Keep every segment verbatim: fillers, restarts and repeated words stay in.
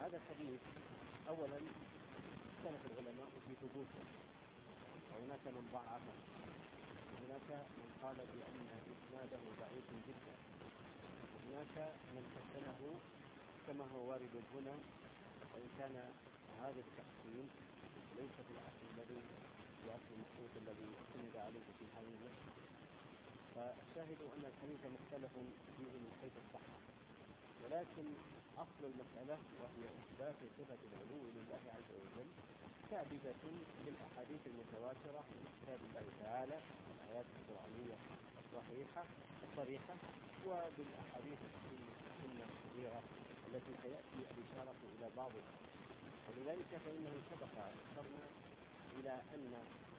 هذا الحديث أولا اختلف العلماء في ثبوته، وهناك من ضعفه، وهناك من قال بأن إسناده ضعيف جدا، وهناك من حسنه كما هو وارد هنا، وإن كان هذا التحسين ليس في الأصل الذي يأتي المخطوط الذي سند عليه في هذه المسألة. فالشاهد أن الحديث مختلف فيه من حيث الصحة، ولكن أصل المسألة وهي إثبات صفة العلو لله عز وجل ثابتة بالأحاديث المتواترة من كتاب الله تعالى والآيات القرآنية الصحيحة الصريحة، وبالأحاديث السنة الكبيرة التي سيأتي الإشارة إلى بعضها. ولذلك فإنه سبق أشرنا إلى أن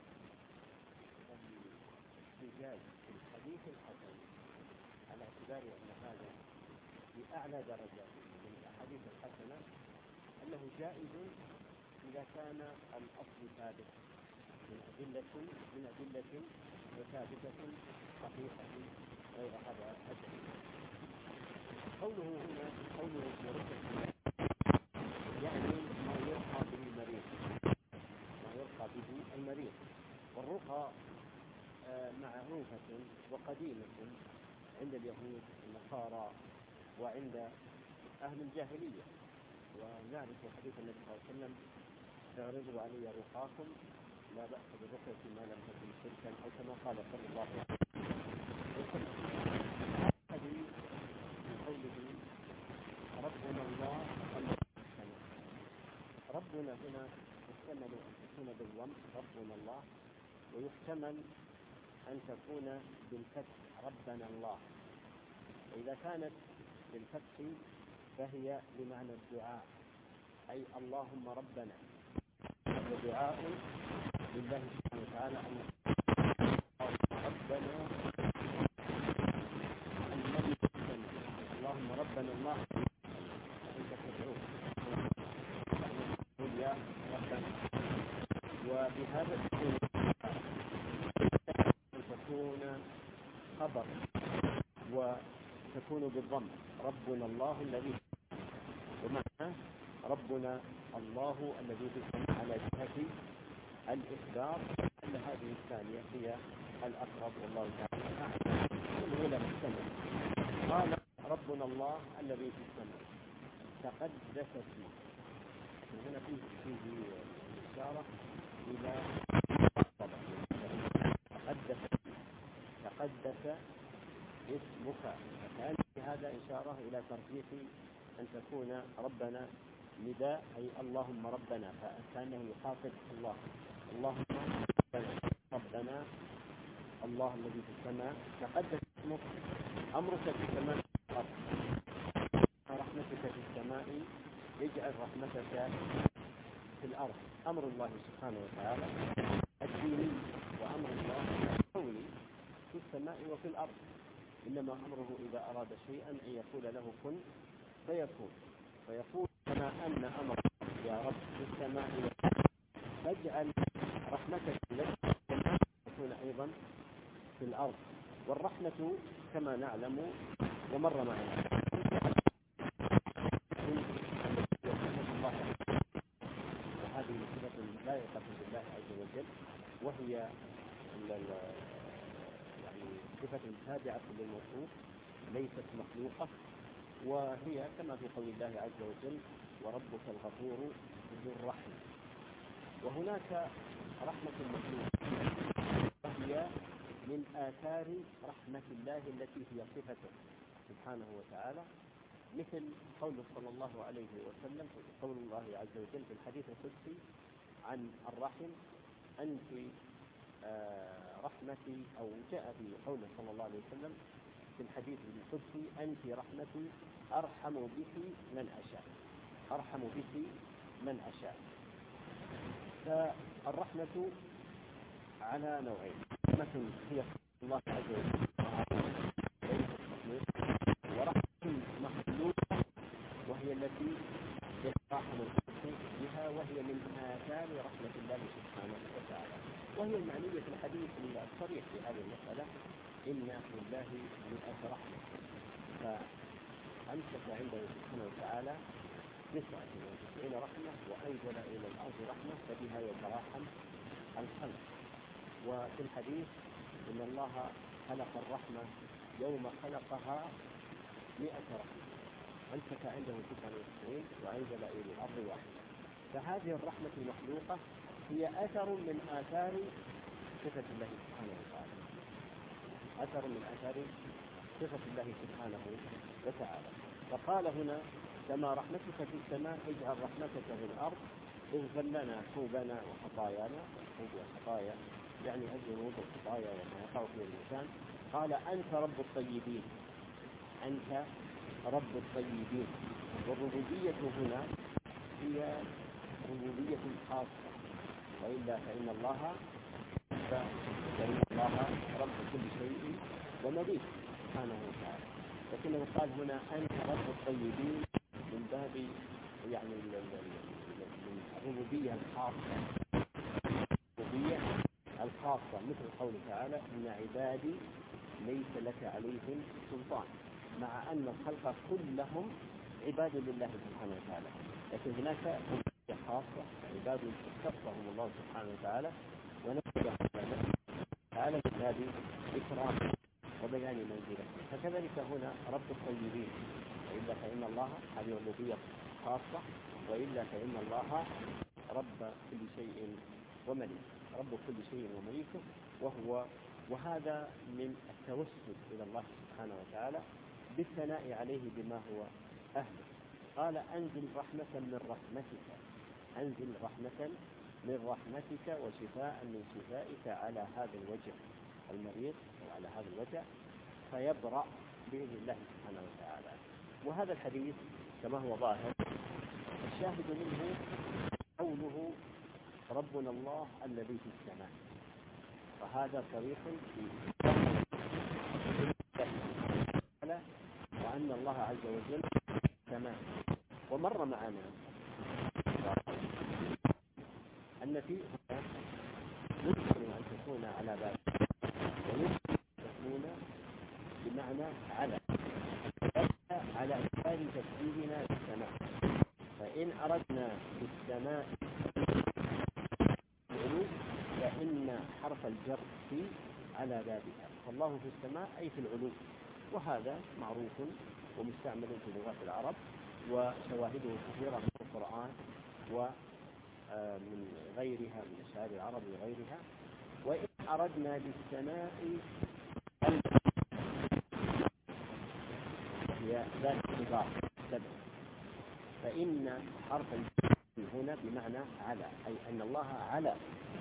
الاحتجاج في الحديث الحسن على اعتبار أن هذا في أعلى درجات من الأحاديث الحسنة أنه جائز إذا كان الأصل ثابت من أدلة من أدلة وثابتة صحيحة غير هذا الدليل. قوله هنا قوله في ركعة يعني ما يرقى به المريض، ما يرقى به المريض. والرقى معروفة وقديمة عند اليهود والنصارى وعند أهل الجاهلية، ونعرف حديث النبي صلى الله عليه وسلم: اعرضوا علي رقاكم لا بأس بالرقية ما لم تكن شركا، أو كما قال صلى الله عليه وسلم. هذه من قوله ربنا الله الذي في السماء. ربنا هنا يحتمل أن تكون بالضم ربنا الله، ويحتمل أن تكون بالفتح ربنا الله. وإذا كانت بالفتح فهي بمعنى الدعاء، أي اللهم ربنا، ودعاء لله سبحانه وتعالى أن ربنا الذي في السماء. اللهم ربنا الله أنت تدعوه تقول يا ربنا. وبهذا تكون أن تكون خبر وتكون بالضم ربنا الله الذي، ومعنى ربنا الله الذي في السماء على جهة الإخبار، أن هذه الثانية هي الأقرب والله تعالى أعلم. الأولى محتمل. قال ربنا الله الذي في السماء تقدس فيه. هنا فيه فيه الإشارة إلى تقدس تقدس اسمك، فكان في هذا إشارة إلى ترجيح أن تكون ربنا نداء، أي اللهم ربنا، فكانه يخاطب الله. اللهم ربنا الله الذي في السماء تقدس اسمك، أمرك في السماء رحمتك في السماء يجعل رحمتك في الأرض. أمر الله سبحانه وتعالى الديني وأمر الله القولي في السماء وفي الأرض، إنما أمره إذا أراد شيئا أن يقول له كن فيكون. فيقول كما أن أمر يا رب في السماء فاجعل رحمتك التي في السماء تكون أيضا في الأرض. والرحمة كما نعلم ومر معنا وهذه صفة لائقة بالله عز وجل، وهي يعني صفة تابعة للموصوف ليست مخلوقة، وهي كما في قول الله عز وجل وربك الغفور ذو الرحمة. وهناك رحمة المخلوق وهي من آثار رحمة الله التي هي صفته سبحانه وتعالى، مثل قوله صلى الله عليه وسلم قول الله عز وجل في الحديث القدسي عن الرحم أنت رحمتي، أو جاء في قوله صلى الله عليه وسلم في الحديث القدسي أنت رحمتي أرحم بك من أشاء، أرحم بك من أشاء. فالرحمة على نوعين: رحمة هي الله عز وجل ورحمة مخلوقة وهي التي يتراحم الخلق بها، وهي من آثار رحمة الله سبحانه وتعالى، وهي المعنية في الحديث الصريح في هذه المسألة: إن لله مئة رحمة. فأمسك عنده سبحانه وتعالى تسعة وتسعين رحمة وأنزل إلى الأرض رحمة فبها يتراحم الخلق. وفي الحديث إن الله خلق الرحمة يوم خلقها مئة رحمة، أمسك عنده تسعة وتسعين وأنزل إلى الأرض واحدة. فهذه الرحمة المخلوقة هي أثر من آثار صفة الله سبحانه وتعالى، أثر من آثار صفة الله سبحانه وتعالى. فقال هنا كما رحمتك في السماء اجعل رحمتك في الأرض اغفر لنا ذنوبنا وخطايانا. الذنوب والخطايا يعني الذنوب والخطايا وما يقع فيه الإنسان. قال أنت رب الطيبين، أنت رب الطيبين. والربوبية هنا هي ربوبية خاصة، وإلا فإن الله فإن الله رب كل شيء ومليك سبحانه وتعالى. لكنه قال هنا أنت رب الطيبين من باب يعني الربوبية الخاصة، الربوبية الخاصة مثل قوله تعالى إن عبادي ليس لك عليهم سلطان، مع أن الخلق كلهم عباد لله سبحانه وتعالى، لكن هناك ربوبية خاصة عباد اختصهم الله سبحانه وتعالى ونفسه تعالى من باب إكرام وبيان منزلته. فكذلك هنا رب الطيبين، وإلا فإن الله هذه الربوبية خاصة، وإلا فإن الله رب كل شيء ومليك، رب كل شيء ومليكه. وهو وهذا من التوسل إلى الله سبحانه وتعالى بالثناء عليه بما هو أهله. قال أنزل رحمة من رحمتك، أنزل رحمة من رحمتك وشفاء من شفائك على هذا الوجه المريض وعلى هذا الوجه فيبرأ بإذن الله سبحانه وتعالى. وهذا الحديث كما هو ظاهر الشاهد منه قوله ربنا الله الذي في السماء، وهذا طريق في وأن الله عز وجل السماء. ومر معنا أن في يمكن أن تكون على باب ويمكن أن تكون بمعنى على على إثبات تفسيرنا للسماء. فإن أردنا بالسماء العلو فإن حرف الجر في على بابها، فالله في السماء أي في العلو، وهذا معروف ومستعمل في لغات العرب وشواهده كثيرة من القرآن ومن غيرها من أشعار العرب وغيرها. وإن أردنا بالسماء هي ذات الإضافة سبب، فإن حرف الجر هنا بمعنى على، أي أن الله على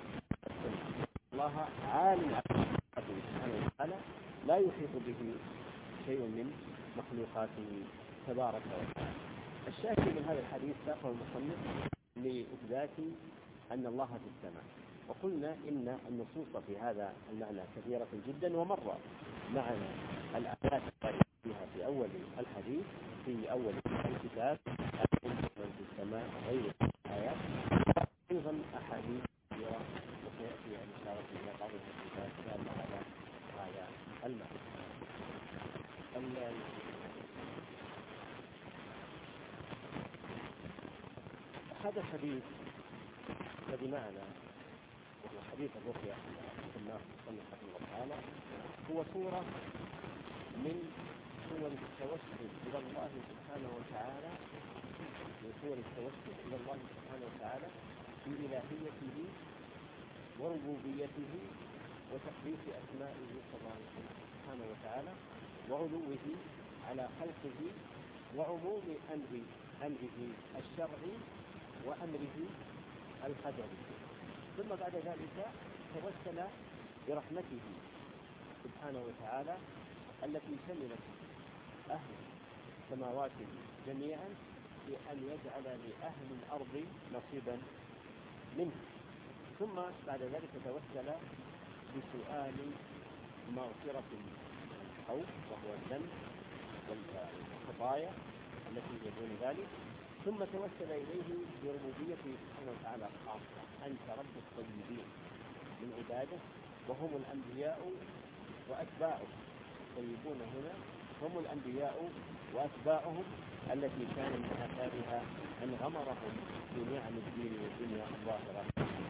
الله عالم سبحانه وتعالى لا يحيط به شيء من مخلوقاته تبارك وتعالى. الشاهد من هذا الحديث ساقه المصنف لإثبات أن الله في السماء. وقلنا إن النصوص في هذا المعنى كثيرة جدا، ومر معنا الآيات فيها في أول الحديث في أول الكتاب في السماء غير الآيات، أيضا أحاديث كثيرة وسيأتي الإشارة إلى بعض الكتاب دالة على هذا المعنى. هذا الحديث الذي معنا وهو حديث الرقية قلناه صلى الله تعالى هو صورة من صور التوسل إلى الله سبحانه وتعالى، من صور التوسل إلى الله سبحانه وتعالى في إلهيته وربوبيته وتقديس أسمائه سبحانه وتعالى وعلوه على خلقه وعموم أمر أمره الشرعي وأمره القدري. ثم بعد ذلك توسل برحمته سبحانه وتعالى التي شملت أهل السماوات جميعا بأن يجعل لأهل الأرض نصيبا منه. ثم بعد ذلك توسل بسؤال مغفرة الخوف وهو الذنب والخطايا التي هي دون ذلك. ثم توسل إليه بربوبيته سبحانه وتعالى خاصة، أنت رب الطيبين من عباده وهم الأنبياء وأتباعه. الطيبون هنا هم الأنبياء وأتباعهم التي كان من آثارها أن غمرهم في نعم الدين والدنيا الظاهرة.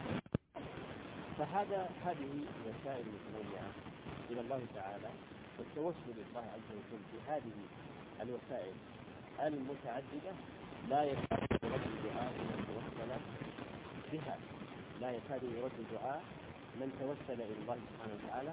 فهذا هذه وسائل متنوعة إلى الله تعالى، والتوسل إلى الله عز وجل بهذه الوسائل المتعددة لا يكاد يرد دعاء من توسل بها، لا يكاد يرد دعاء من توسل إلى الله سبحانه وتعالى.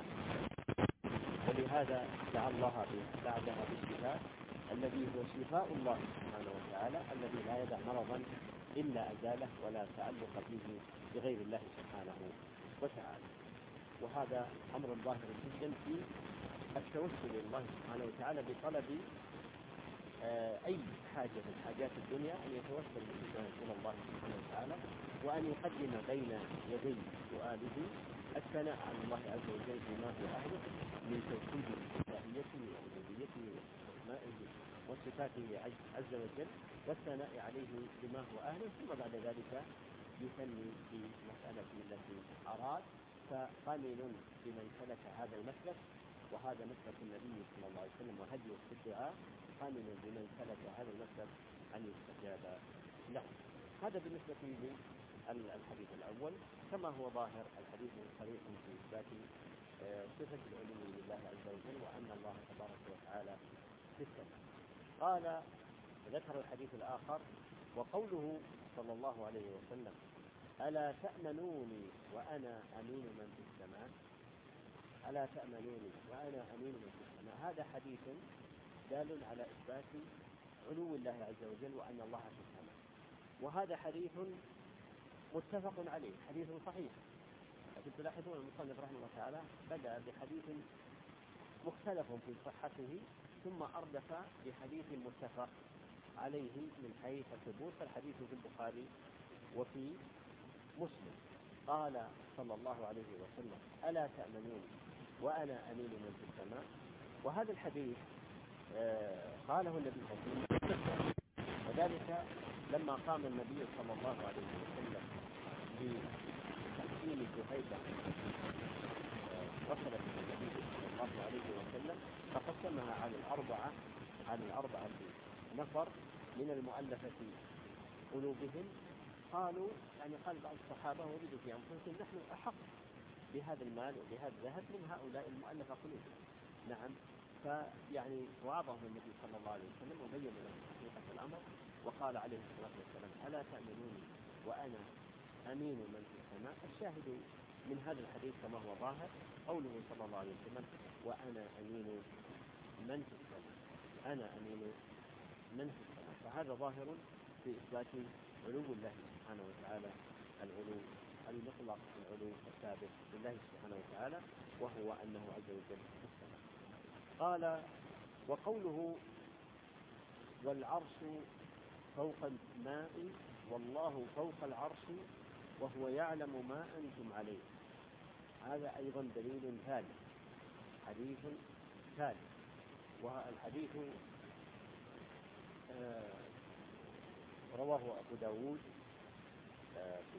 ولهذا دعا الله بعدها بالشفاء الذي هو شفاء الله سبحانه وتعالى، الذي لا يدع مرضا إلا أزاله ولا تعلق فيه بغير الله سبحانه وتعالى. وهذا أمر ظاهر جدا في التوسل إلى الله سبحانه وتعالى بطلب أي حاجة من حاجات الدنيا، أن يتوسل إلى الله سبحانه وتعالى، وأن يقدم بين يدي سؤاله الثناء على الله عز وجل بما هو أهله من توحيده وإلهيته وربوبيته وأسمائه وصفاته عز وجل، والثناء عليه بما هو أهله، ثم بعد ذلك يثني في مسألة التي أراد. فقامل بمن سلك هذا المسلك، وهذا مسلك النبي صلى الله عليه وسلم وهديه في الدعاء، قامل بمن سلك هذا المسلك أن يستجاب له. هذا بالنسبة للحديث الأول. كما هو ظاهر الحديث صريح في إثبات صفة العلو لله عز وجل، وأن الله تبارك وتعالى في السماء. قال ذكر الحديث الآخر: وقوله صلى الله عليه وسلم: ألا تأمنوني وأنا أمين من في السماء. ألا تأمنوني وأنا أمين من في السماء. هذا حديث دال على إثبات علو الله عز وجل وأن الله في السماء، وهذا حديث متفق عليه، حديث صحيح. لكن تلاحظون المصنف رحمه الله تعالى بدأ بحديث مختلف في صحته، ثم أردف بحديث متفق عليه من حيث الثبوت، فالحديث في البخاري وفي مسلم. قال صلى الله عليه وسلم: ألا تأمنون وأنا أمين من في السماء. وهذا الحديث آه قاله النبي صلى الله عليه وسلم، وذلك لما قام النبي صلى الله عليه وسلم بتحكيم جهيبة وصلت النبي صلى الله عليه وسلم، فقسمها على الأربعة على الأربعة نفر من المؤلفة قلوبهم. قالوا يعني قال بعض الصحابة: وجدوا في أنفسهم نحن أحق بهذا المال وبهذا الذهب من هؤلاء المؤلفة قلوبهم. نعم. فيعني وعظهم النبي صلى الله عليه وسلم وبين لهم حقيقة الأمر، وقال عليه الصلاة والسلام: ألا تأمنوني وأنا أمين من في السماء. الشاهد من هذا الحديث كما هو ظاهر قوله صلى الله عليه وسلم: وأنا أمين من في السماء، أنا أمين من في السماء. فهذا ظاهر في إثبات علو الله سبحانه وتعالى، العلو المطلق، العلو الثابت لله سبحانه وتعالى، وهو أنه عز وجل في السماء. قال: وقوله: والعرش فوق الماء والله فوق العرش وهو يعلم ما أنتم عليه. هذا أيضا دليل ثالث، حديث ثالث. والحديث آه رواه أبو داود آه في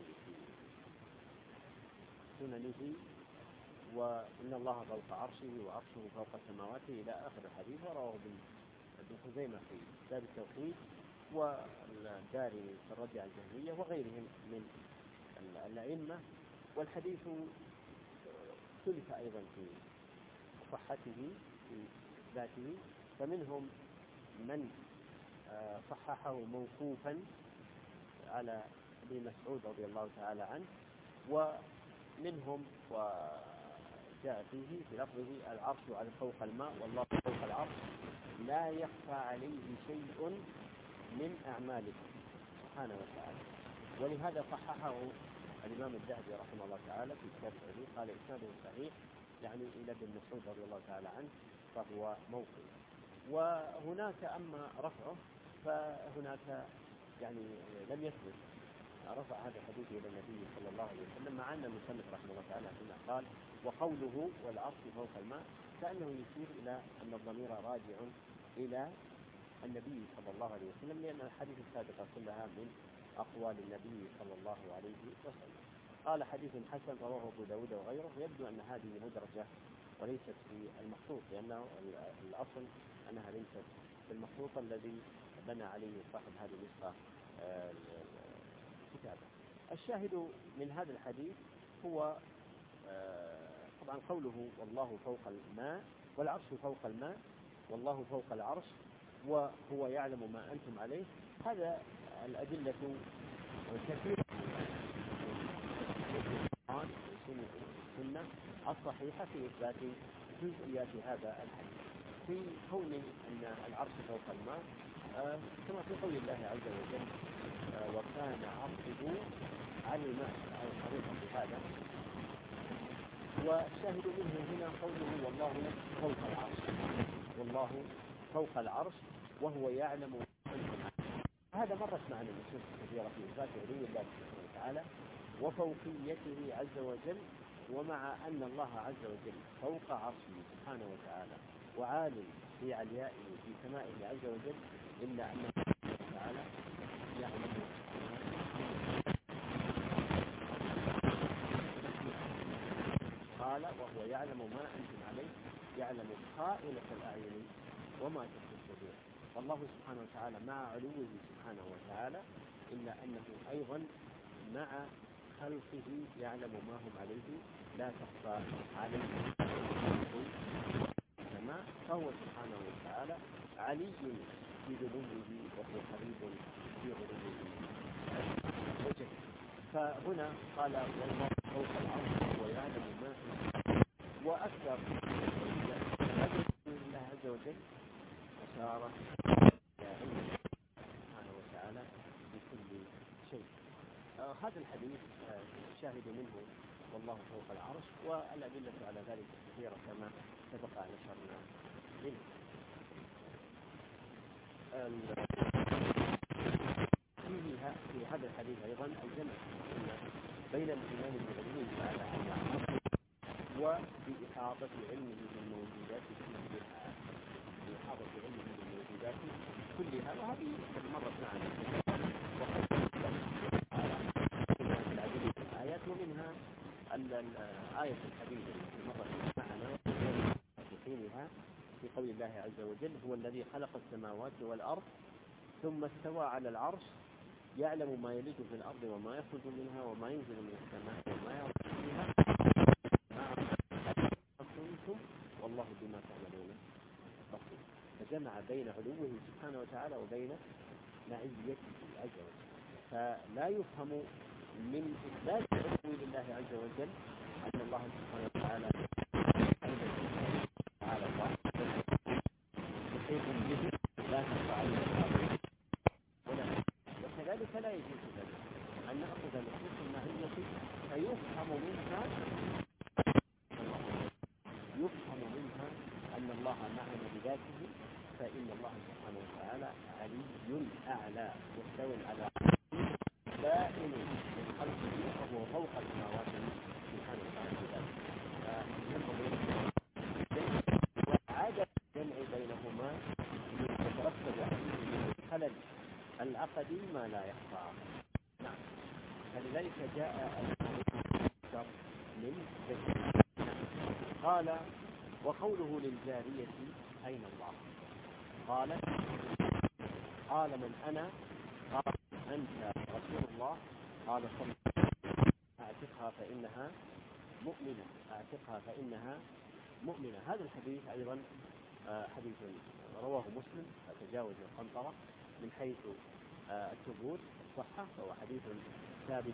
سننه: وإن الله فوق عرشه وعرشه فوق سماواته إلى آخر الحديث. ورواه ابن خزيمة في كتاب التوحيد، والدارمي في الرد على الجهمية، وغيرهم من الأئمة. والحديث اختلف أيضا في صحته في ذاته، فمنهم من صححه موقوفا على ابن مسعود رضي الله تعالى عنه، ومنهم وجاء فيه بلفظه: العرش على فوق الماء والله فوق العرش لا يخفى عليه شيء من أعمالكم سبحانه وتعالى. ولهذا صححه الإمام الذهبي رحمه الله تعالى في كتاب العلو، قال إسناده صحيح، يعني إلى ابن مسعود رضي الله تعالى عنه، فهو موقوف. وهناك أما رفعه فهناك يعني لم يثبت رفع هذا الحديث إلى النبي صلى الله عليه وسلم، مع أن المصنف رحمه الله تعالى هنا قال: وقوله والعرش فوق الماء، كأنه يشير إلى أن الضمير راجع إلى النبي صلى الله عليه وسلم، لأن الحديث السابقة كلها من أقوال النبي صلى الله عليه وسلم. قال: حديث حسن رواه أبو داود وغيره. يبدو أن هذه مدرجة وليست في المخطوط، لأنه الأصل أنها ليست في المخطوط الذي بنى عليه صاحب هذه النسخة الكتابة. الشاهد من هذا الحديث هو طبعا قوله والله فوق الماء والعرش فوق الماء والله فوق العرش وهو يعلم ما أنتم عليه. هذا الأدلة كثيرة السنة الصحيحة في إثبات جزئيات هذا الحديث، في كون أن العرش فوق الماء آه كما في قول الله عز وجل آه وكان عرشه على الماء، أي صريحة بهذا. والشاهد منه هنا قوله والله فوق العرش، والله فوق العرش وهو يعلم ما أنتم عليه. هذا مرت معنا النصوص كثيرة في إثبات علو الله سبحانه وتعالى وفوقيته عز وجل، ومع أن الله عز وجل فوق عرشه سبحانه وتعالى وعال في عليائه في سمائه عز وجل، إلا أن الله سبحانه وتعالى يعلم قال وهو يعلم ما أنتم عليه، يعلم خائنة الأعين وما تخفي الصدور. والله سبحانه وتعالى مع علوه سبحانه وتعالى إلا أنه أيضا مع خلقه يعلم ما هم عليه، لا تخفى عليه السماء، فهو سبحانه وتعالى علي في ذنوبه وهو قريب في غروبه وجهه. فهنا قال والله فوق العرش وهو يعلم ما وأكثر الله عز وجل أشار إلى علمه سبحانه وتعالى بكل شيء. آه هذا الحديث آه شاهد منه والله فوق العرش، والأدلة على ذلك كثيرة كما سبق أن أشرنا منه. فيه في هذا الحديث أيضا الجمع بين الإيمان بعلمه تعالى عن وبإحاطة علمه بالموجودات كلها، بإحاطة علمه بالموجودات كلها. وهذه قد مرت معنا وقد الآيات، ومنها الآية الحديثة التي مرت معنا في حينها في قول الله عز وجل هو الذي خلق السماوات والأرض ثم استوى على العرش يعلم ما يلج في الأرض وما يخرج منها وما ينزل من السماء وما يعرج فيها والله بما تعملون بصير. فجمع بين علوه سبحانه وتعالى وبين معيته عز وجل. فلا يفهم من إثبات علو لله عز وجل أن الله سبحانه وتعالى تعالى الله محيط به لا تخفى عليه ولا وكذلك لا يجوز ذلك أن نأخذ نصوص المعية فيفهم منها يفهم منها أن الله معنا بذاته، فإن الله سبحانه وتعالى علي أعلى مستوى على بائن من خلقه وهو فوق السماوات سبحانه وتعالى بذاته. وعدم الجمع بينهما يترتب عليه من الخلل العقدي ما لا يخفى. نعم، فلذلك جاء المذكر من ذكر. قال وقوله للجارية أين الله؟ قالت قال من أنا؟ قال أنت رسول الله. قال صلى أعتقها فإنها مؤمنة أعتقها فإنها مؤمنة. هذا الحديث أيضا حديث رواه مسلم تجاوز القنطرة من حيث الثبوت الصحة، فهو حديث ثابت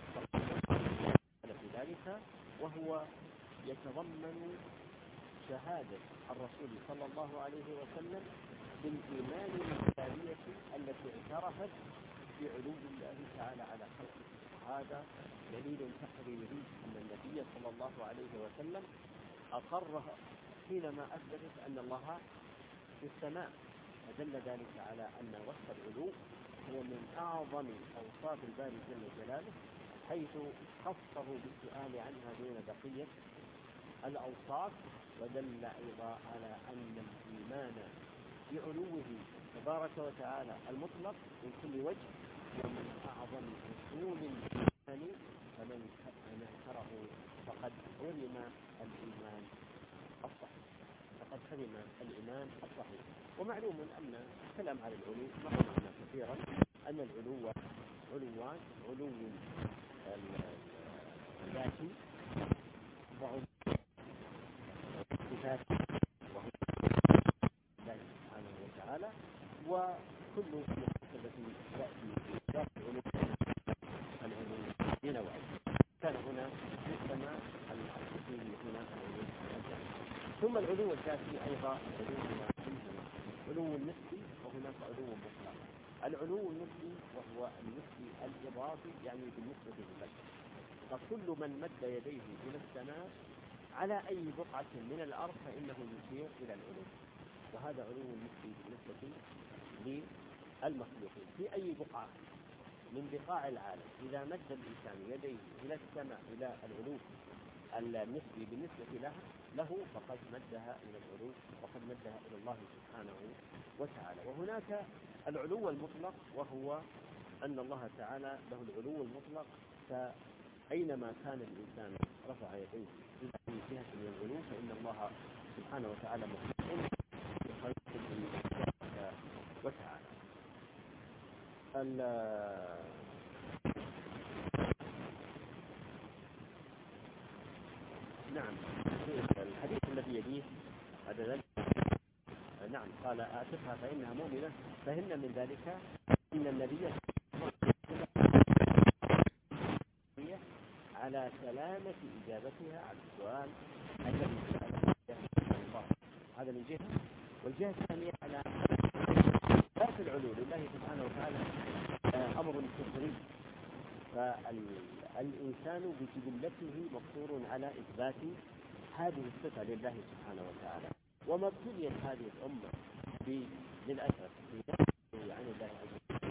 في ذلك، وهو يتضمن شهادة الرسول صلى الله عليه وسلم بالإيمان بالجارية التي اعترفت بعلو الله تعالى على خلقه. هذا دليل تقريري أن النبي صلى الله عليه وسلم أقرها حينما أثبتت أن الله في السماء، فدل ذلك على أن وصف العلو هو من أعظم أوصاف الباري جل جلاله، حيث خصه بالسؤال عنها دون بقية الأوصاف. ودل أيضا على أن الإيمان بعلوه تبارك وتعالى المطلق من كل وجه ومن أعظم أصول الإيمان، فمن أنكره فقد حرم الإيمان الصحيح، فقد سلم الإيمان الصحيح. ومعلوم أن الكلام على العلو مر معنا كثيرا، أن العلو علوان: علو الذاتي وعلو الصفات وهو الله سبحانه وتعالى، وكل التي تأتي ذات العلو العلو بنوعين. كان هنا في السماء الحقيقي هنا العلو الذاتي، ثم العلو الذاتي أيضا علو علو النسبي، وهناك علو مطلق. العلو النسبي وهو النسبي الإضافي، يعني بالنسبة للمد، فكل من مد يديه إلى السماء على أي بقعة من الأرض فإنه يشير إلى العلو، وهذا علو النسبي بالنسبة للمخلوقين. في أي بقعة من بقاع العالم إذا مد الإنسان يديه إلى السماء إلى العلو النسبي بالنسبة لها له فقد مدها إلى العلو، وقد مدها إلى الله سبحانه وتعالى. وهناك العلو المطلق، وهو أن الله تعالى له العلو المطلق، فأينما كان الإنسان رفع يديه إلى أي جهة من العلو فإن الله سبحانه وتعالى محيط بخلقه وتعالى. نعم، الحديث الذي يليه هذا ذلك. نعم، قال: أعتقها فإنها مؤمنة. فهمنا من ذلك أن النبي على سلامة إجابتها على السؤال الذي سأله الله. هذا من جهة، والجهة الثانية على ذات العلو لله سبحانه وتعالى أمر كفري، فالإنسان بجبلته مقصور على إثبات هذه الصفة لله سبحانه وتعالى. وما ابتليت هذه الأمة للأسف في عن الله عز وجل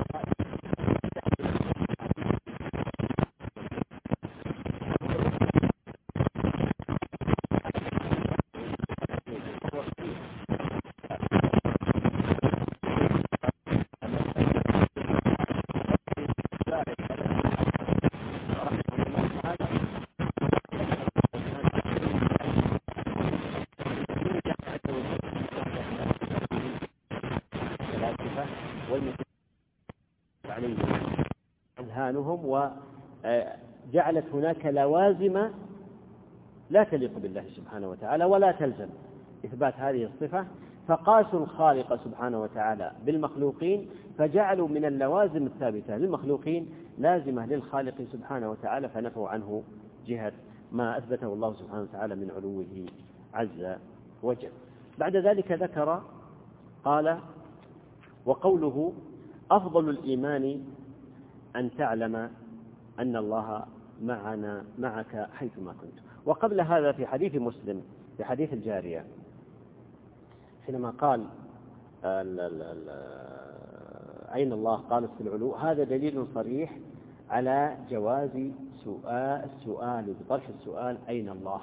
أذهانهم، وجعلت هناك لوازم لا تليق بالله سبحانه وتعالى ولا تلزم إثبات هذه الصفة، فقاسوا الخالق سبحانه وتعالى بالمخلوقين، فجعلوا من اللوازم الثابتة للمخلوقين لازمة للخالق سبحانه وتعالى، فنفوا عنه جهة ما أثبته الله سبحانه وتعالى من علوه عز وجل. بعد ذلك ذكر قال: وقوله: أفضل الإيمان أن تعلم أن الله معنا معك حيثما كنت. وقبل هذا في حديث مسلم في حديث الجارية حينما قال ال ال ال أين الله؟ قالت في العلو. هذا دليل صريح على جواز سؤال السؤال بطرح السؤال أين الله،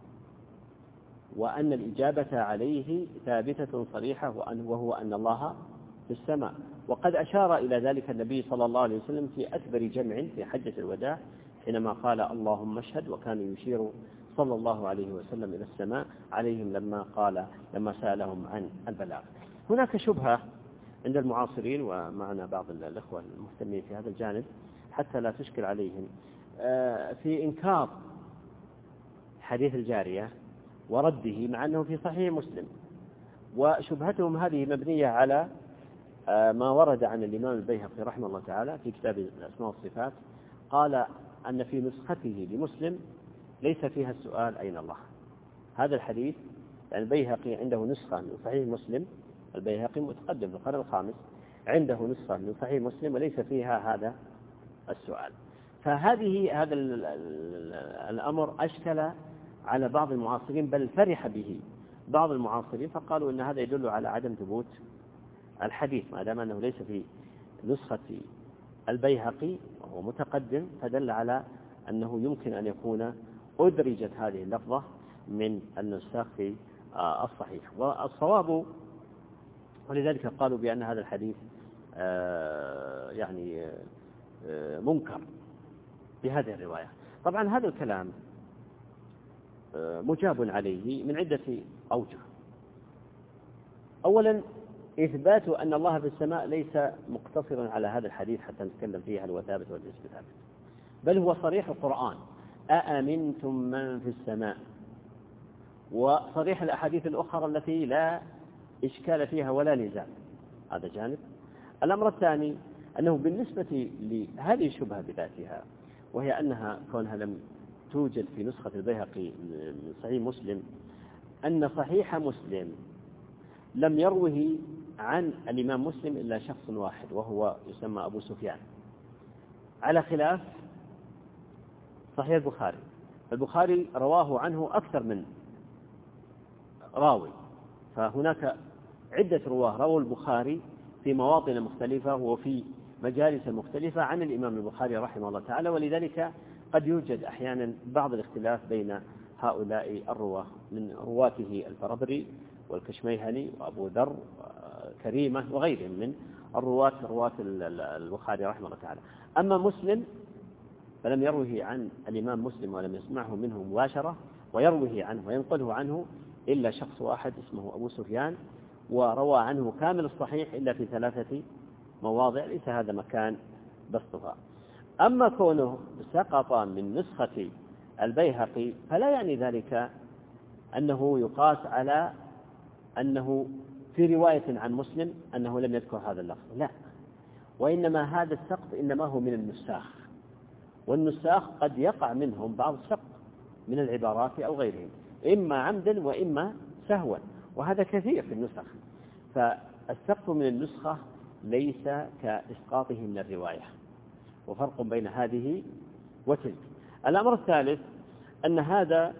وأن الإجابة عليه ثابتة صريحة، وهو أن الله في السماء. وقد أشار إلى ذلك النبي صلى الله عليه وسلم في أكبر جمع في حجة الوداع حينما قال: اللهم اشهد، وكان يشير صلى الله عليه وسلم إلى السماء عليهم لما قال لما سألهم عن البلاغ. هناك شبهة عند المعاصرين، ومعنا بعض الأخوة المهتمين في هذا الجانب حتى لا تشكل عليهم، في إنكار حديث الجارية ورده مع أنه في صحيح مسلم. وشبهتهم هذه مبنية على ما ورد عن الإمام البيهقي رحمه الله تعالى في كتاب الأسماء والصفات، قال أن في نسخته لمسلم ليس فيها السؤال أين الله. هذا الحديث يعني البيهقي عنده نسخة من صحيح مسلم، البيهقي متقدم في القرن الخامس، عنده نسخة من صحيح مسلم وليس فيها هذا السؤال. فهذه هذا الأمر أشكل على بعض المعاصرين، بل فرح به بعض المعاصرين، فقالوا إن هذا يدل على عدم ثبوت الحديث ما دام أنه ليس في نسخة البيهقي وهو متقدم، فدل على أنه يمكن أن يكون أدرجت هذه اللفظة من النسخ في الصحيح. والصواب، ولذلك قالوا بأن هذا الحديث يعني منكر بهذه الرواية. طبعا هذا الكلام مجاب عليه من عدة أوجه. أولا إثبات أن الله في السماء ليس مقتصرا على هذا الحديث حتى نتكلم فيه هل هو ثابت ولا ليس ثابت، بل هو صريح القرآن: أأمنتم من في السماء، وصريح الأحاديث الأخرى التي لا إشكال فيها ولا نزاع. هذا جانب. الأمر الثاني أنه بالنسبة لهذه الشبهة بذاتها، وهي أنها كونها لم توجد في نسخة البيهقي من صحيح مسلم، أن صحيح مسلم لم يروه عن الإمام مسلم إلا شخص واحد وهو يسمى أبو سفيان، على خلاف صحيح البخاري. البخاري رواه عنه أكثر من راوي، فهناك عدة رواه رووا البخاري في مواطن مختلفة وفي مجالس مختلفة عن الإمام البخاري رحمه الله تعالى، ولذلك قد يوجد أحيانا بعض الاختلاف بين هؤلاء الرواه من رواته الفربري والكشميهني وأبو ذر وكريمة وغيرهم من الرواة رواة البخاري رحمه الله تعالى. أما مسلم فلم يروه عن الإمام مسلم ولم يسمعه منه مباشرة، ويروه عنه وينقله عنه إلا شخص واحد اسمه أبو سفيان، وروى عنه كامل الصحيح إلا في ثلاثة مواضع ليس هذا مكان بسطها. أما كونه سقط من نسخة البيهقي فلا يعني ذلك أنه يقاس على أنه في رواية عن مسلم أنه لم يذكر هذا اللفظ، لا، وإنما هذا السقط إنما هو من النساخ، والنساخ قد يقع منهم بعض السقط من العبارات أو غيرهم، إما عمدا وإما سهوا، وهذا كثير في النسخ. فالسقط من النسخة ليس كإسقاطه من الرواية، وفرق بين هذه وتلك. الأمر الثالث أن هذا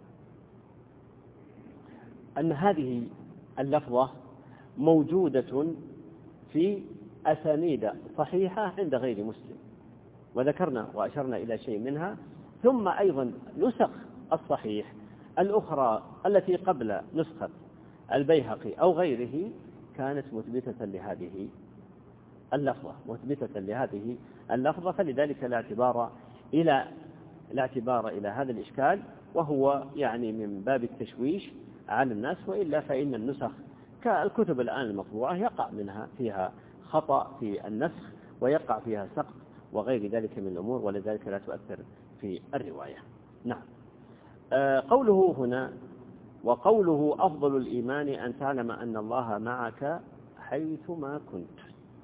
أن هذه اللفظة موجودة في أسانيد صحيحة عند غير مسلم، وذكرنا وأشرنا إلى شيء منها. ثم أيضا نسخ الصحيح الأخرى التي قبل نسخة البيهقي أو غيره كانت مثبتة لهذه اللفظة مثبتة لهذه اللفظة فلذلك لا اعتبار إلى لا اعتبار إلى هذا الإشكال، وهو يعني من باب التشويش على الناس، وإلا فإن النسخ كالكتب الآن المطبوعة يقع منها فيها خطأ في النسخ ويقع فيها سقط وغير ذلك من الأمور، ولذلك لا تؤثر في الرواية. نعم. آه قوله هنا: وقوله أفضل الإيمان أن تعلم أن الله معك حيثما كنت.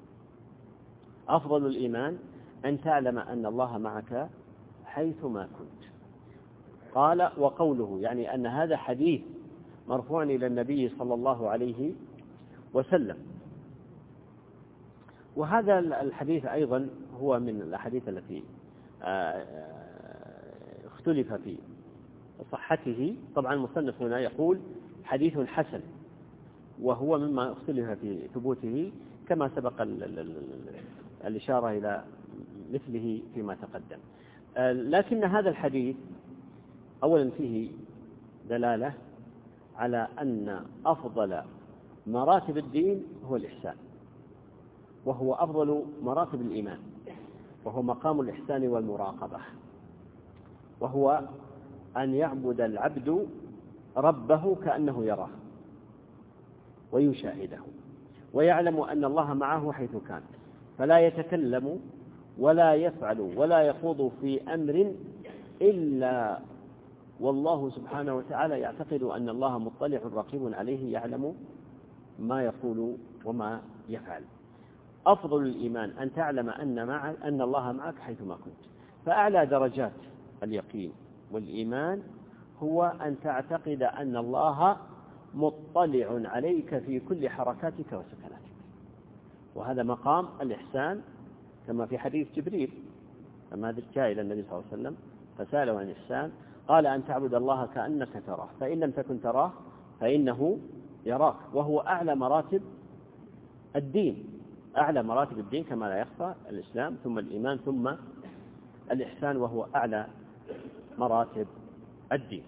أفضل الإيمان أن تعلم أن الله معك حيثما كنت. قال: وقوله يعني أن هذا حديث مرفوع إلى النبي صلى الله عليه وسلم. وهذا الحديث أيضا هو من الأحاديث التي اختلف في صحته. طبعا المصنف هنا يقول حديث حسن، وهو مما اختلف في ثبوته كما سبق الإشارة إلى مثله فيما تقدم. لكن هذا الحديث أولا فيه دلالة على أن أفضل مراتب الدين هو الإحسان، وهو أفضل مراتب الإيمان، وهو مقام الإحسان والمراقبة، وهو أن يعبد العبد ربه كأنه يراه ويشاهده، ويعلم أن الله معه حيث كان، فلا يتكلم ولا يفعل ولا يخوض في أمر إلا والله سبحانه وتعالى يعتقد أن الله مطلع رقيب عليه يعلم ما يقول وما يفعل. أفضل الإيمان أن تعلم أن, مع أن الله معك حيثما كنت. فأعلى درجات اليقين والإيمان هو أن تعتقد أن الله مطلع عليك في كل حركاتك وسكناتك، وهذا مقام الإحسان كما في حديث جبريل لما جاء إلى النبي صلى الله عليه وسلم فسأله عن الإحسان قال: أن تعبد الله كأنك تراه فإن لم تكن تراه فإنه يراك، وهو أعلى مراتب الدين أعلى مراتب الدين كما لا يخفى، الإسلام ثم الإيمان ثم الإحسان، وهو أعلى مراتب الدين.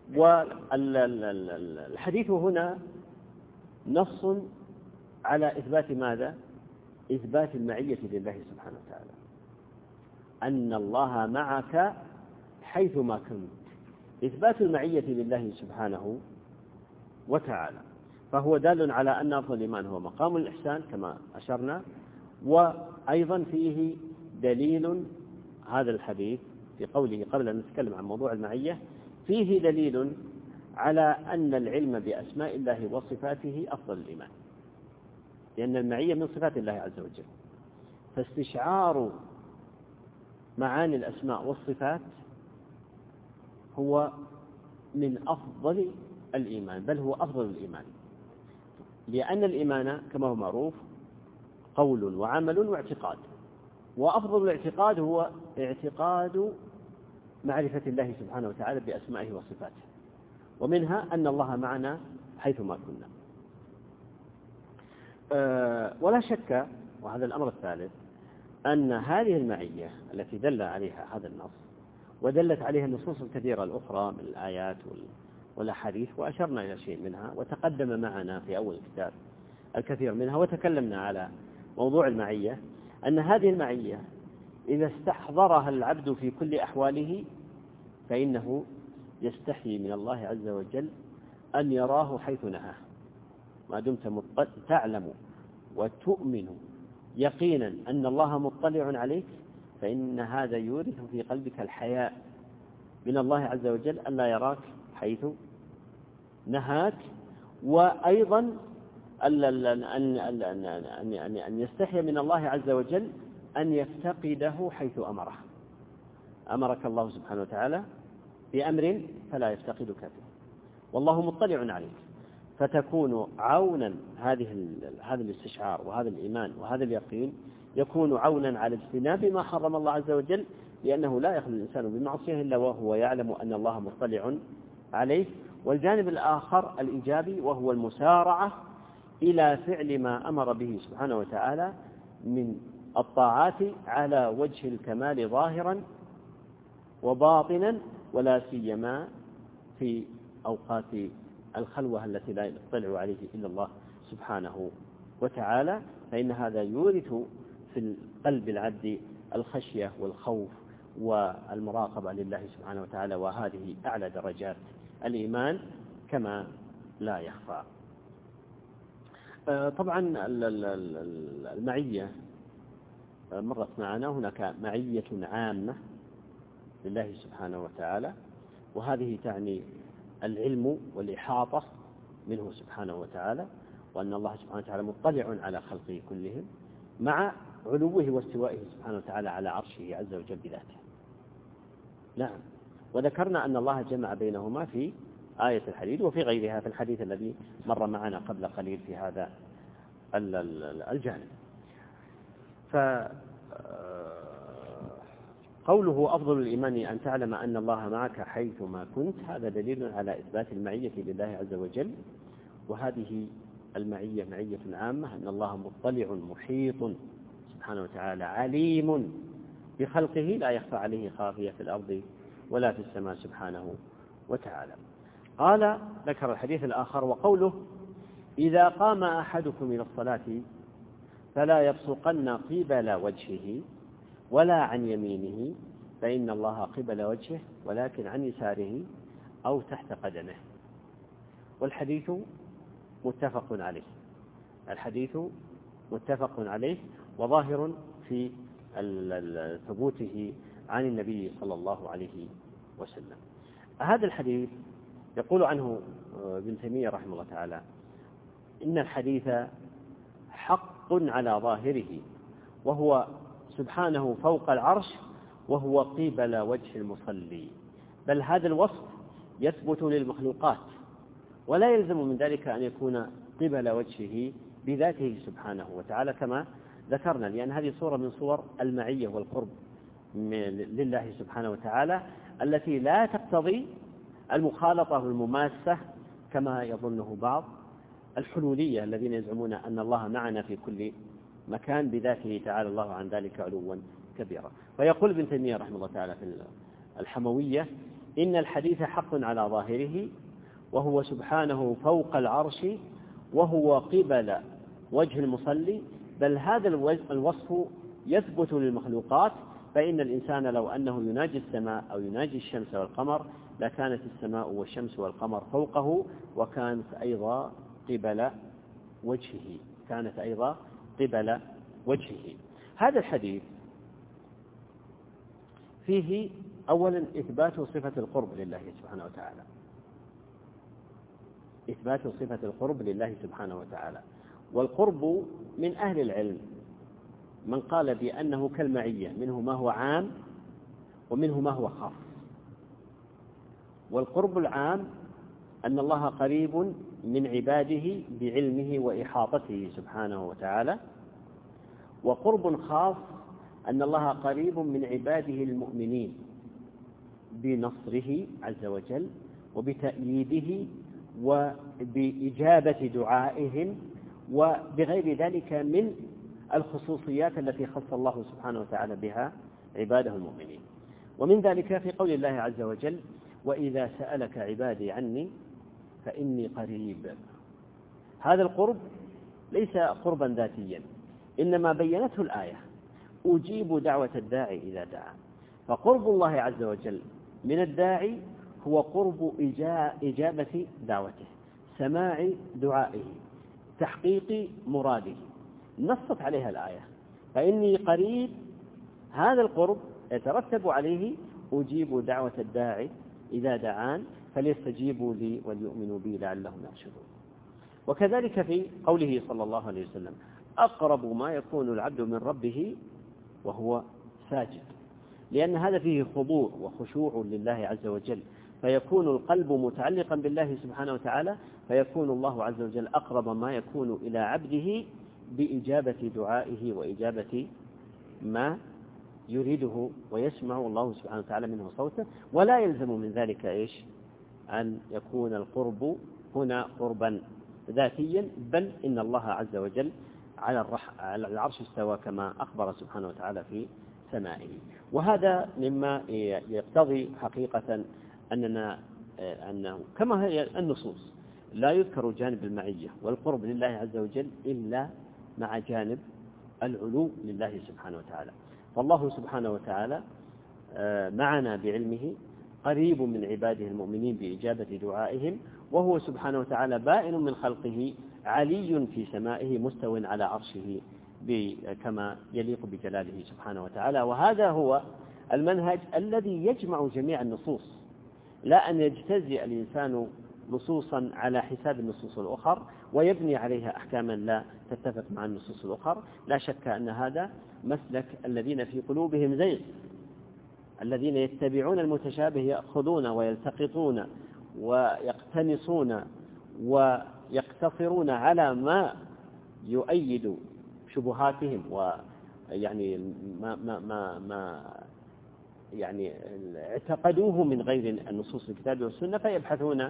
والحديث هنا نص على إثبات ماذا؟ إثبات المعية لله سبحانه وتعالى، أن الله معك حيثما كنت. إثبات المعية لله سبحانه وتعالى، فهو دال على أن أفضل الإيمان هو مقام الإحسان كما أشرنا. وأيضا فيه دليل هذا الحديث في قوله قبل أن نتكلم عن موضوع المعية، فيه دليل على أن العلم بأسماء الله وصفاته أفضل الإيمان، لأن المعية من صفات الله عز وجل، فاستشعار معاني الأسماء والصفات هو من أفضل الإيمان، بل هو أفضل الإيمان، لأن الإيمان كما هو معروف قول وعمل واعتقاد، وأفضل الاعتقاد هو اعتقاد معرفة الله سبحانه وتعالى بأسمائه وصفاته، ومنها أن الله معنا حيثما كنا. أه ولا شك، وهذا الأمر الثالث، أن هذه المعية التي دل عليها هذا النص ودلت عليها النصوص الكثيرة الأخرى من الآيات والأحاديث، وأشرنا إلى شيء منها وتقدم معنا في أول الكتاب الكثير منها، وتكلمنا على موضوع المعية، أن هذه المعية إذا استحضرها العبد في كل أحواله فإنه يستحي من الله عز وجل أن يراه حيث نهاه، ما دمت تعلم وتؤمن يقينا أن الله مطلع عليك، فإن هذا يورث في قلبك الحياء من الله عز وجل أن لا يراك حيث نهاك، وأيضا أن يستحي من الله عز وجل أن يفتقده حيث أمره. أمرك الله سبحانه وتعالى بأمر فلا يفتقدك فيه، والله مطلع عليك، فتكون عونا هذه هذا الاستشعار وهذا الإيمان وهذا اليقين يكون عونا على اجتناب ما حرم الله عز وجل، لأنه لا يخلو الإنسان بمعصية إلا وهو يعلم أن الله مطلع عليه. والجانب الآخر الإيجابي وهو المسارعة إلى فعل ما أمر به سبحانه وتعالى من الطاعات على وجه الكمال ظاهرا وباطنا، ولا سيما في أوقات الخلوة التي لا يطلع عليه إلا الله سبحانه وتعالى، فإن هذا يورث في قلب العبد الخشية والخوف والمراقبة لله سبحانه وتعالى، وهذه أعلى درجات الإيمان كما لا يخفى. طبعا المعية مرت معنا، هناك معية عامة لله سبحانه وتعالى، وهذه تعني العلم والإحاطة منه سبحانه وتعالى، وأن الله سبحانه وتعالى مطلع على خلقه كلهم، مع علوه واستوائه سبحانه وتعالى على عرشه عز وجل بذاته. نعم، وذكرنا أن الله جمع بينهما في آية الحديد وفي غيرها في الحديث الذي مر معنا قبل قليل في هذا الجانب. فقوله أفضل الإيمان أن تعلم أن الله معك حيثما كنت، هذا دليل على إثبات المعية لله عز وجل، وهذه المعية معية عامة، أن الله مطلع محيط سبحانه وتعالى عليم بخلقه، لا يخفى عليه خافية في الأرض ولا في السماء سبحانه وتعالى. قال ذكر الحديث الآخر وقوله إذا قام أحدكم إلى الصلاة فلا يبصقن قبل وجهه ولا عن يمينه فإن الله قبل وجهه ولكن عن يساره أو تحت قدمه. والحديث متفق عليه، الحديث متفق عليه وظاهر في ثبوته عن النبي صلى الله عليه وسلم. هذا الحديث يقول عنه ابن تيمية رحمه الله تعالى إن الحديث حق على ظاهره، وهو سبحانه فوق العرش وهو قبل وجه المصلي، بل هذا الوصف يثبت للمخلوقات، ولا يلزم من ذلك أن يكون قبل وجهه بذاته سبحانه وتعالى كما ذكرنا، لأن هذه صورة من صور المعية والقرب لله سبحانه وتعالى التي لا تقتضي المخالطة والمماسة كما يظنه بعض الحلولية الذين يزعمون أن الله معنا في كل مكان بذاته تعالى الله عن ذلك علوا كبيرا. ويقول ابن تيمية رحمه الله تعالى في الحموية إن الحديث حق على ظاهره وهو سبحانه فوق العرش وهو قبل وجه المصلي، بل هذا الوصف يثبت للمخلوقات، فإن الإنسان لو أنه يناجي السماء أو يناجي الشمس والقمر لكانت السماء والشمس والقمر فوقه وكانت أيضا قبل وجهه كانت أيضا قبل وجهه. هذا الحديث فيه أولا إثبات صفة القرب لله سبحانه وتعالى إثبات صفة القرب لله سبحانه وتعالى والقرب من أهل العلم من قال بأنه كالمعية، منه ما هو عام ومنه ما هو خاص. والقرب العام أن الله قريب من عباده بعلمه وإحاطته سبحانه وتعالى، وقرب خاص أن الله قريب من عباده المؤمنين بنصره عز وجل وبتأييده وبإجابة دعائهم وبغير ذلك من الخصوصيات التي خص الله سبحانه وتعالى بها عباده المؤمنين. ومن ذلك في قول الله عز وجل: وإذا سألك عبادي عني فإني قريب. هذا القرب ليس قربا ذاتيا، إنما بينته الآية: أجيب دعوة الداعي إذا دعا. فقرب الله عز وجل من الداعي هو قرب إجابة دعوته، سماع دعائه، تحقيق مراده، نصت عليها الآية. فإني قريب، هذا القرب يترتب عليه أجيب دعوة الداعي إذا دعان فليستجيبوا لي وليؤمنوا بي لعلهم يرشدون. وكذلك في قوله صلى الله عليه وسلم: أقرب ما يكون العبد من ربه وهو ساجد، لأن هذا فيه خضوع وخشوع لله عز وجل، فيكون القلب متعلقا بالله سبحانه وتعالى، فيكون الله عز وجل أقرب ما يكون إلى عبده بإجابة دعائه وإجابة ما يريده، ويسمع الله سبحانه وتعالى منه صوته. ولا يلزم من ذلك إيش؟ أن يكون القرب هنا قربا ذاتيا، بل إن الله عز وجل على, الرح... على العرش استوى كما أخبر سبحانه وتعالى في سمائه. وهذا مما يقتضي حقيقة أننا أنه كما هي النصوص لا يذكر جانب المعية والقرب لله عز وجل إلا مع جانب العلو لله سبحانه وتعالى. فالله سبحانه وتعالى معنا بعلمه، قريب من عباده المؤمنين بإجابة دعائهم، وهو سبحانه وتعالى بائن من خلقه، علي في سمائه، مستو على عرشه كما يليق بجلاله سبحانه وتعالى. وهذا هو المنهج الذي يجمع جميع النصوص، لا أن يجتزئ الإنسان نصوصا على حساب النصوص الأخر ويبني عليها أحكاما لا تتفق مع النصوص الأخر. لا شك أن هذا مسلك الذين في قلوبهم زيغ، الذين يتبعون المتشابه يأخذون ويلتقطون ويقتنصون ويقتصرون على ما يؤيد شبهاتهم ويعني ما ما ما, ما يعني اعتقدوه من غير النصوص الكتاب والسنة، فيبحثون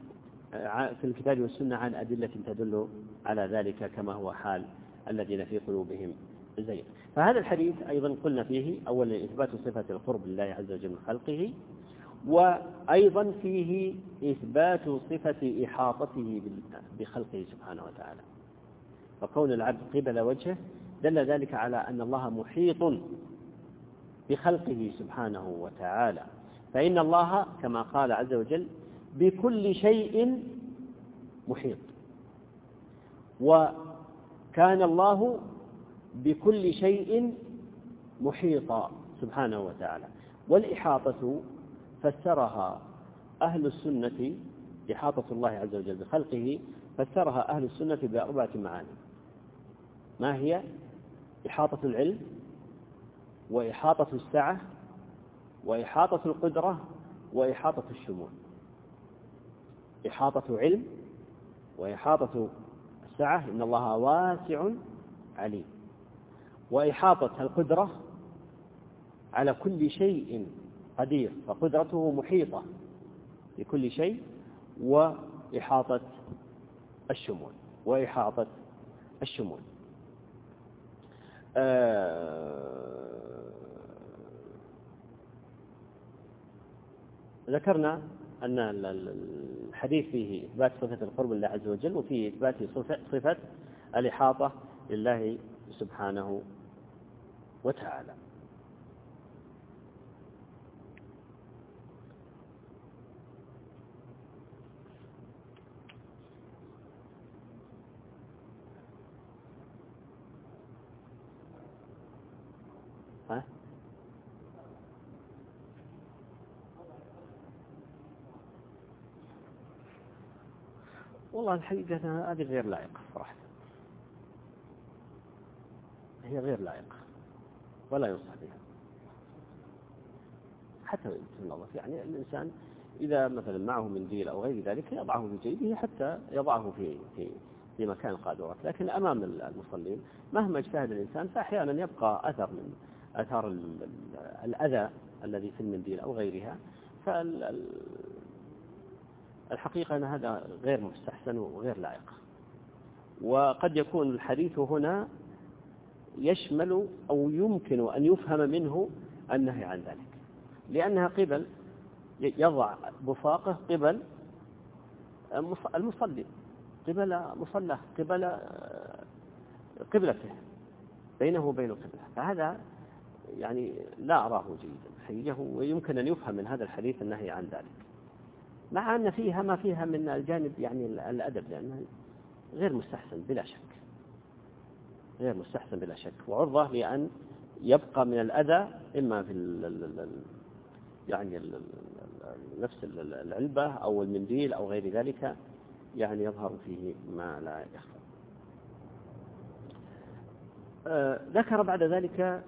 في الكتاب والسنة عن أدلة تدل على ذلك كما هو حال الذين في قلوبهم زيغ. فهذا الحديث أيضا قلنا فيه أولا إثبات صفة القرب لله عز وجل من خلقه، وأيضا فيه إثبات صفة إحاطته بخلقه سبحانه وتعالى. فكون العبد قبل وجهه دل ذلك على أن الله محيط بخلقه سبحانه وتعالى، فإن الله كما قال عز وجل: بكل شيء محيط. وكان الله بكل شيء محيطا سبحانه وتعالى. والإحاطة فسرها أهل السنة، إحاطة الله عز وجل بخلقه فسرها أهل السنة بأربعة معاني. ما هي؟ إحاطة العلم، وإحاطة السعة، وإحاطة القدرة، وإحاطة الشمول. إحاطة علم، وإحاطة السعة، إن الله واسع عليم. وإحاطة القدرة، على كل شيء قدير، فقدرته محيطة بكل شيء. وإحاطة الشمول وإحاطة الشمول آه ذكرنا أن الحديث فيه إثبات صفة القرب لله عز وجل، وفيه إثبات صفة الإحاطة لله سبحانه وتعالى. ها؟ والله الحقيقة هذه غير لائقة صراحة، هي غير لائقة ولا ينصح بها حتى في النظر. يعني الإنسان إذا مثلا معه منديل أو غير ذلك يضعه في جيبه حتى يضعه في في في مكان القاذورات، لكن أمام المصلين مهما اجتهد الإنسان فأحيانا يبقى أثر من أثار الأذى الذي في المنديل أو غيرها. فالحقيقة أن هذا غير مستحسن وغير لائق. وقد يكون الحديث هنا يشمل أو يمكن أن يفهم منه النهي عن ذلك، لأنها قبل يضع بصاقه قبل المصلي، قبل مصلاه، قبل قبلته، بينه وبين القبلة. فهذا يعني لا أراه جيدا حقيقة، ويمكن أن يفهم من هذا الحديث النهي عن ذلك، مع أن فيها ما فيها من الجانب يعني الأدب، لأنه غير مستحسن بلا شك، غير مستحسن بلا شك، وعرضة لأن يبقى من الأذى إما في ال يعني ال نفس العلبة أو المنديل أو غير ذلك، يعني يظهر فيه ما لا يخفى. آه ذكر بعد ذلك،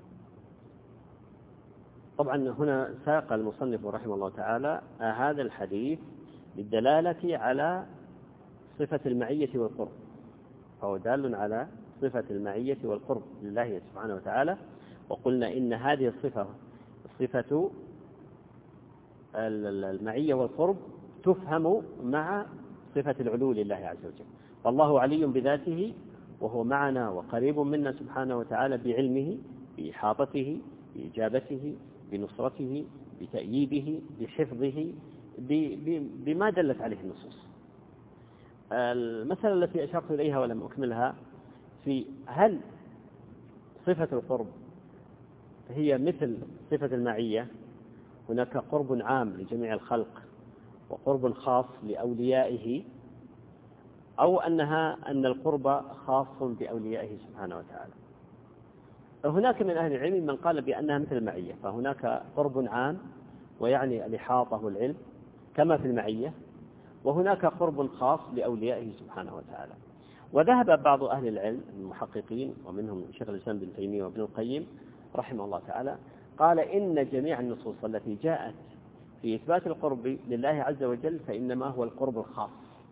طبعا هنا ساق المصنف رحمه الله تعالى آه هذا الحديث للدلالة على صفة المعية والقرب، فهو دال على صفة المعية والقرب لله سبحانه وتعالى. وقلنا إن هذه الصفة صفة المعية والقرب تفهم مع صفة العلو لله عز وجل، فالله علي بذاته وهو معنا وقريب منا سبحانه وتعالى بعلمه، بإحاطته، بإجابته، بنصرته، بتأييده، بحفظه، بما دلت عليه النصوص. المسألة التي أشرت إليها ولم أكملها في هل صفة القرب هي مثل صفة المعية، هناك قرب عام لجميع الخلق وقرب خاص لأوليائه، أو أنها أن القرب خاص بأوليائه سبحانه وتعالى. هناك من أهل العلم من قال بأنها مثل المعية، فهناك قرب عام ويعني الإحاطة والعلم كما في المعية، وهناك قرب خاص لأوليائه سبحانه وتعالى. وذهب بعض أهل العلم المحققين ومنهم شيخ الإسلام بن تيمية وابن القيم رحمه الله تعالى، قال إن جميع النصوص التي جاءت في إثبات القرب لله عز وجل فإنما هو القرب الخاص،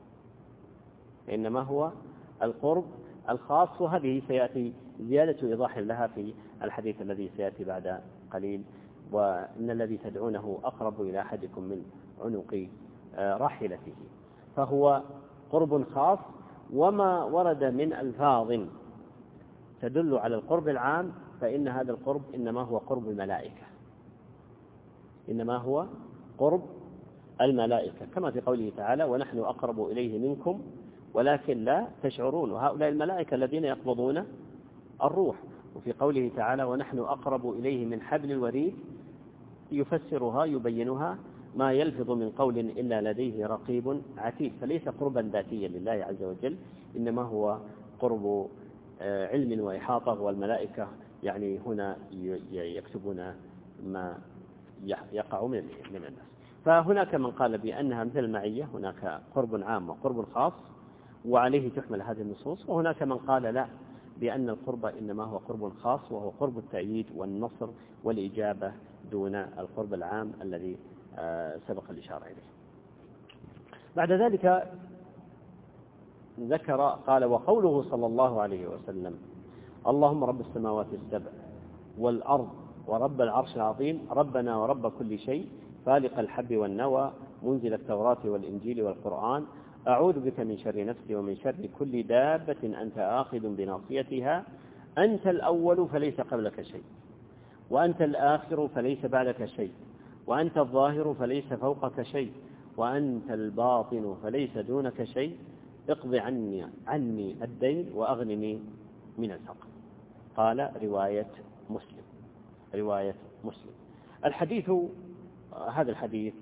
إنما هو القرب الخاص. وهذه سيأتي زيادة إيضاح لها في الحديث الذي سيأتي بعد قليل، وإن الذي تدعونه أقرب إلى أحدكم من عنق راحلته، فهو قرب خاص. وما ورد من ألفاظ تدل على القرب العام فإن هذا القرب إنما هو قرب الملائكة، إنما هو قرب الملائكة، كما في قوله تعالى ونحن أقرب إليه منكم ولكن لا تشعرون، وهؤلاء الملائكة الذين يقبضون الروح. وفي قوله تعالى ونحن أقرب إليه من حبل الوريد، يفسرها يبينها ما يلفظ من قول إلا لديه رقيب عتيد، فليس قربا ذاتيا لله عز وجل، إنما هو قرب علم وإحاطة، والملائكة يعني هنا يكتبون ما يقع من الناس. فهناك من قال بأنها مثل المعية، هناك قرب عام وقرب خاص وعليه تحمل هذه النصوص، وهناك من قال لا، بأن القرب إنما هو قرب خاص وهو قرب التأييد والنصر والإجابة دون القرب العام الذي سبق الإشارة إليه. بعد ذلك ذكر قال وقوله صلى الله عليه وسلم اللهم رب السماوات السبع والأرض ورب العرش العظيم ربنا ورب كل شيء فالق الحب والنوى منزل التوراة والإنجيل والقرآن أعوذ بك من شر نفسي ومن شر كل دابة أنت آخذ بناصيتها أنت الأول فليس قبلك شيء وأنت الآخر فليس بعدك شيء وأنت الظاهر فليس فوقك شيء وأنت الباطن فليس دونك شيء اقض عني عني الدين وأغنني من الفقر. قال رواية مسلم، رواية مسلم. الحديث هذا الحديث